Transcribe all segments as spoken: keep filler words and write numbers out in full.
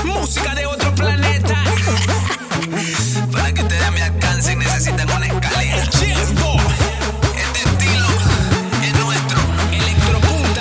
música de otro planeta. Para que ustedes me alcancen necesitan una escalera. El tiempo, Este estilo es nuestro. electropunta.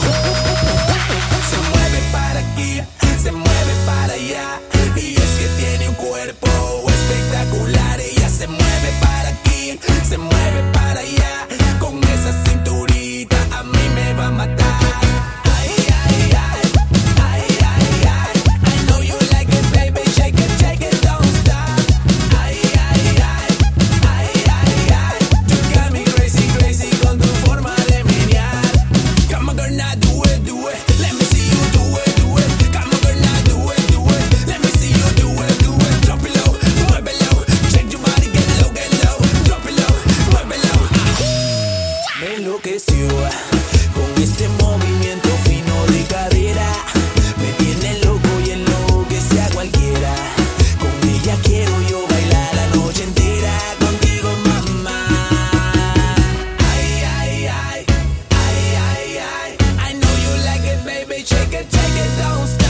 Se mueve para aquí, se mueve para allá. Y es que tiene un cuerpo espectacular. Ella se mueve para aquí, se mueve para allá. Con esa cinturita a mí me va a matar. Ay, ay, ay, ay, ay, ay. I know you like it, baby. Shake it, shake it, don't stop. Ay, ay, ay, ay, ay, ay. You got me crazy, crazy con tu forma de menear. Come on, girl, now do it, do it. Let me see you do it, do it. Come on, girl, now do it, do it. Let me see you do it, do it. Drop it low, muévelo. Shake your body, get low, get low. Drop it low, muévelo. Me enloqueció con ese movimiento fino de cadera. Me tiene loco y enloquece a cualquiera. Con ella quiero yo bailar la noche entera. Contigo, mamá. Ay, ay, ay. Ay, ay, ay. I know you like it, baby. Shake it, shake it, don't stop.